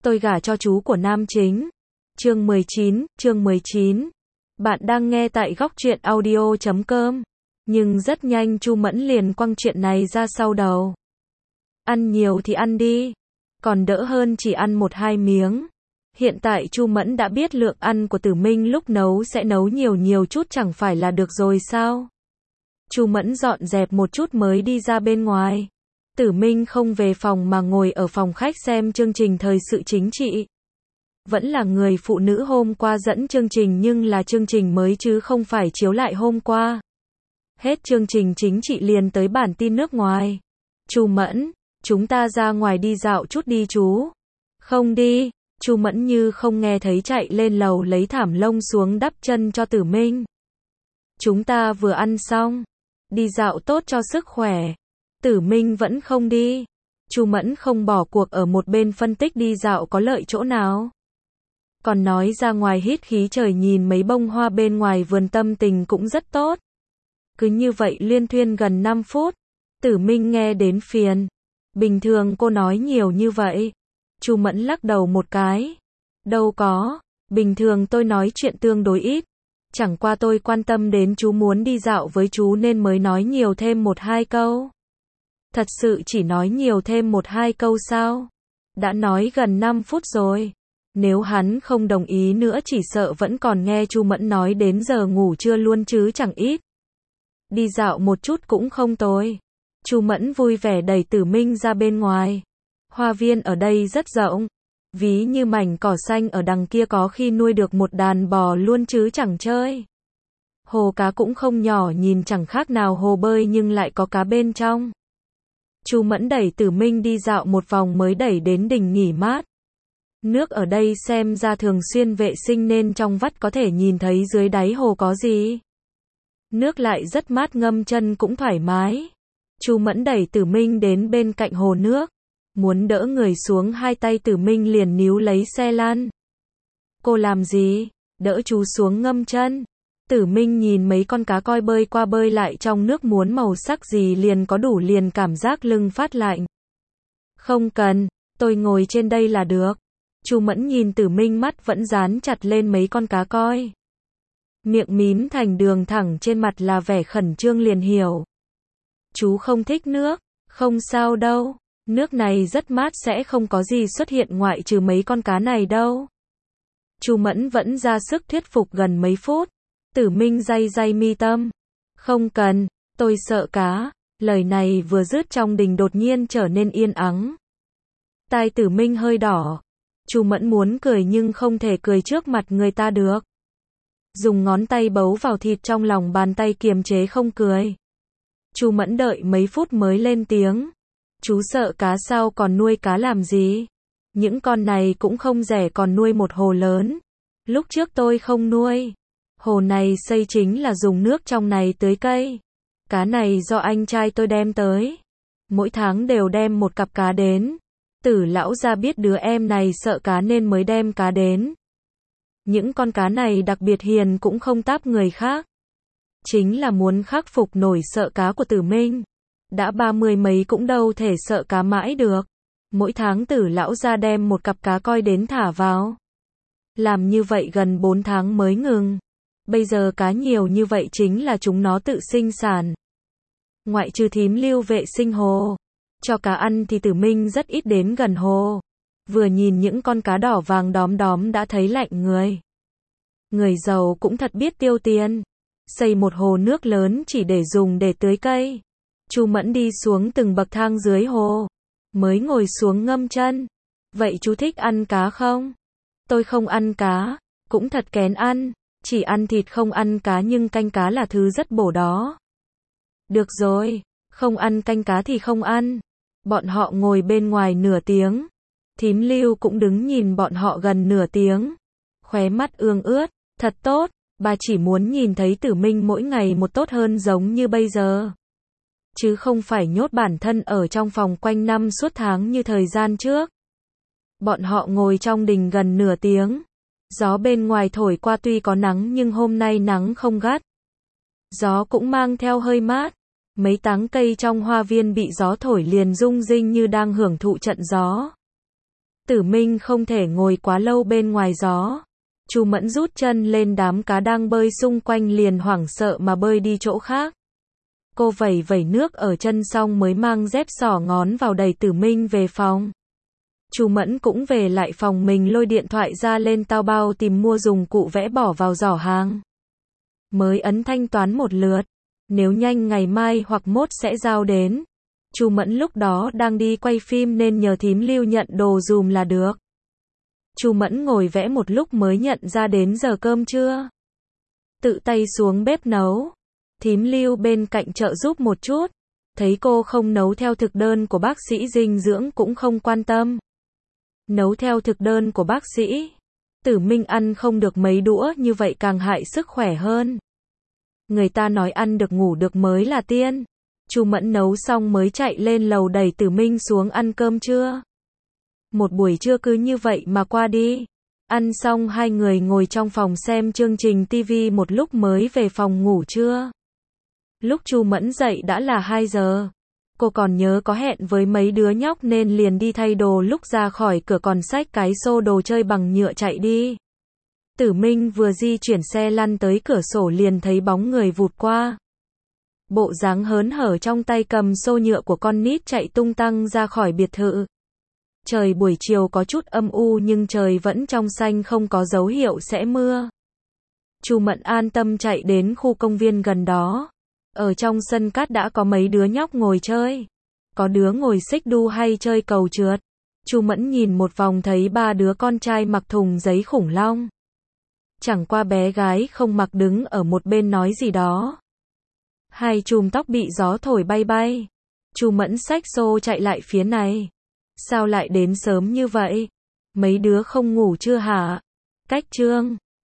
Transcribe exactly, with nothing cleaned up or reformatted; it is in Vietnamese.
Tôi gả cho chú của nam chính. Chương mười chín, chương mười chín. Bạn đang nghe tại góc truyện audio chấm com. Nhưng rất nhanh Chu Mẫn liền quăng chuyện này ra sau đầu. Ăn nhiều thì ăn đi, còn đỡ hơn chỉ ăn một hai miếng. Hiện tại Chu Mẫn đã biết lượng ăn của Tử Minh lúc nấu sẽ nấu nhiều nhiều chút chẳng phải là được rồi sao? Chu Mẫn dọn dẹp một chút mới đi ra bên ngoài. Tử Minh không về phòng mà ngồi ở phòng khách xem chương trình thời sự chính trị. Vẫn là người phụ nữ hôm qua dẫn chương trình nhưng là chương trình mới chứ không phải chiếu lại hôm qua. Hết chương trình chính trị liền tới bản tin nước ngoài. Chu Mẫn, chúng ta ra ngoài đi dạo chút đi chú. Không đi. Chu Mẫn như không nghe thấy chạy lên lầu lấy thảm lông xuống đắp chân cho Tử Minh. Chúng ta vừa ăn xong. Đi dạo tốt cho sức khỏe. Tử Minh vẫn không đi. Chu Mẫn không bỏ cuộc ở một bên phân tích đi dạo có lợi chỗ nào. Còn nói ra ngoài hít khí trời nhìn mấy bông hoa bên ngoài vườn tâm tình cũng rất tốt. Cứ như vậy liên thuyên gần năm phút. Tử Minh nghe đến phiền. Bình thường cô nói nhiều như vậy. Chu Mẫn lắc đầu một cái. Đâu có, bình thường tôi nói chuyện tương đối ít. Chẳng qua tôi quan tâm đến chú muốn đi dạo với chú nên mới nói nhiều thêm một hai câu. Thật sự chỉ nói nhiều thêm một hai câu sao? Đã nói gần năm phút rồi. Nếu hắn không đồng ý nữa chỉ sợ vẫn còn nghe Chu Mẫn nói đến giờ ngủ trưa luôn chứ chẳng ít. Đi dạo một chút cũng không tồi. Chu Mẫn vui vẻ đẩy Tử Minh ra bên ngoài. Hoa viên ở đây rất rộng. Ví như mảnh cỏ xanh ở đằng kia có khi nuôi được một đàn bò luôn chứ chẳng chơi. Hồ cá cũng không nhỏ nhìn chẳng khác nào hồ bơi nhưng lại có cá bên trong. Chu Mẫn đẩy Tử Minh đi dạo một vòng mới đẩy đến đỉnh nghỉ mát. Nước ở đây xem ra thường xuyên vệ sinh nên trong vắt có thể nhìn thấy dưới đáy hồ có gì. Nước lại rất mát ngâm chân cũng thoải mái. Chu Mẫn đẩy Tử Minh đến bên cạnh hồ nước. Muốn đỡ người xuống hai tay Tử Minh liền níu lấy xe lăn. Cô làm gì? Đỡ chú xuống ngâm chân. Tử Minh nhìn mấy con cá coi bơi qua bơi lại trong nước muốn màu sắc gì liền có đủ liền cảm giác lưng phát lạnh. Không cần, tôi ngồi trên đây là được. Chu Mẫn nhìn Tử Minh mắt vẫn dán chặt lên mấy con cá coi. Miệng mím thành đường thẳng trên mặt là vẻ khẩn trương liền hiểu. Chú không thích nước, không sao đâu. Nước này rất mát sẽ không có gì xuất hiện ngoại trừ mấy con cá này đâu. Chu Mẫn vẫn ra sức thuyết phục gần mấy phút. Tử Minh day day mi tâm. Không cần, tôi sợ cá. Lời này vừa dứt trong đình đột nhiên trở nên yên ắng. Tai Tử Minh hơi đỏ. Chu Mẫn muốn cười nhưng không thể cười trước mặt người ta được. Dùng ngón tay bấu vào thịt trong lòng bàn tay kiềm chế không cười. Chu Mẫn đợi mấy phút mới lên tiếng. Chú sợ cá sao còn nuôi cá làm gì? Những con này cũng không rẻ còn nuôi một hồ lớn. Lúc trước tôi không nuôi. Hồ này xây chính là dùng nước trong này tưới cây. Cá này do anh trai tôi đem tới. Mỗi tháng đều đem một cặp cá đến. Tử lão gia biết đứa em này sợ cá nên mới đem cá đến. Những con cá này đặc biệt hiền cũng không táp người khác. Chính là muốn khắc phục nổi sợ cá của Tử Minh. Đã ba mươi mấy cũng đâu thể sợ cá mãi được. Mỗi tháng Tử lão gia đem một cặp cá coi đến thả vào. Làm như vậy gần bốn tháng mới ngừng. Bây giờ cá nhiều như vậy chính là chúng nó tự sinh sản. Ngoại trừ thím lưu vệ sinh hồ. Cho cá ăn thì Tử Minh rất ít đến gần hồ. Vừa nhìn những con cá đỏ vàng đóm đóm đã thấy lạnh người. Người giàu cũng thật biết tiêu tiền. Xây một hồ nước lớn chỉ để dùng để tưới cây. Chu Mẫn đi xuống từng bậc thang dưới hồ. Mới ngồi xuống ngâm chân. Vậy chú thích ăn cá không? Tôi không ăn cá. Cũng thật kén ăn. Chỉ ăn thịt không ăn cá nhưng canh cá là thứ rất bổ đó. Được rồi. Không ăn canh cá thì không ăn. Bọn họ ngồi bên ngoài nửa tiếng. Thím Lưu cũng đứng nhìn bọn họ gần nửa tiếng. Khóe mắt ương ướt. Thật tốt. Bà chỉ muốn nhìn thấy Tử Minh mỗi ngày một tốt hơn giống như bây giờ. Chứ không phải nhốt bản thân ở trong phòng quanh năm suốt tháng như thời gian trước. Bọn họ ngồi trong đình gần nửa tiếng. Gió bên ngoài thổi qua tuy có nắng nhưng hôm nay nắng không gắt. Gió cũng mang theo hơi mát. Mấy tán cây trong hoa viên bị gió thổi liền rung rinh như đang hưởng thụ trận gió. Tử Minh không thể ngồi quá lâu bên ngoài gió. Chu Mẫn rút chân lên đám cá đang bơi xung quanh liền hoảng sợ mà bơi đi chỗ khác. Cô vẩy vẩy nước ở chân xong mới mang dép xỏ ngón vào đẩy Tử Minh về phòng. Chu Mẫn cũng về lại phòng mình lôi điện thoại ra lên Taobao tìm mua dụng cụ vẽ bỏ vào giỏ hàng. Mới ấn thanh toán một lượt. Nếu nhanh ngày mai hoặc mốt sẽ giao đến. Chu Mẫn lúc đó đang đi quay phim nên nhờ thím Lưu nhận đồ dùm là được. Chu Mẫn ngồi vẽ một lúc mới nhận ra đến giờ cơm trưa. Tự tay xuống bếp nấu. Thím Lưu bên cạnh trợ giúp một chút. Thấy cô không nấu theo thực đơn của bác sĩ dinh dưỡng cũng không quan tâm. Nấu theo thực đơn của bác sĩ. Tử Minh ăn không được mấy đũa như vậy càng hại sức khỏe hơn. Người ta nói ăn được ngủ được mới là tiên. Chu Mẫn nấu xong mới chạy lên lầu đẩy Tử Minh xuống ăn cơm trưa. Một buổi trưa cứ như vậy mà qua đi. Ăn xong hai người ngồi trong phòng xem chương trình ti vi một lúc mới về phòng ngủ trưa. Lúc Chu Mẫn dậy đã là hai giờ. Cô còn nhớ có hẹn với mấy đứa nhóc nên liền đi thay đồ, lúc ra khỏi cửa còn xách cái xô đồ chơi bằng nhựa chạy đi. Tử Minh vừa di chuyển xe lăn tới cửa sổ liền thấy bóng người vụt qua. Bộ dáng hớn hở trong tay cầm xô nhựa của con nít chạy tung tăng ra khỏi biệt thự. Trời buổi chiều có chút âm u nhưng trời vẫn trong xanh không có dấu hiệu sẽ mưa. Chu Mẫn an tâm chạy đến khu công viên gần đó. Ở trong sân cát đã có mấy đứa nhóc ngồi chơi. Có đứa ngồi xích đu hay chơi cầu trượt. Chu Mẫn nhìn một vòng thấy ba đứa con trai mặc thùng giấy khủng long. Chẳng qua bé gái không mặc đứng ở một bên nói gì đó. Hai chùm tóc bị gió thổi bay bay. Chu Mẫn xách xô chạy lại phía này. Sao lại đến sớm như vậy? Mấy đứa không ngủ chưa hả? Cách trương.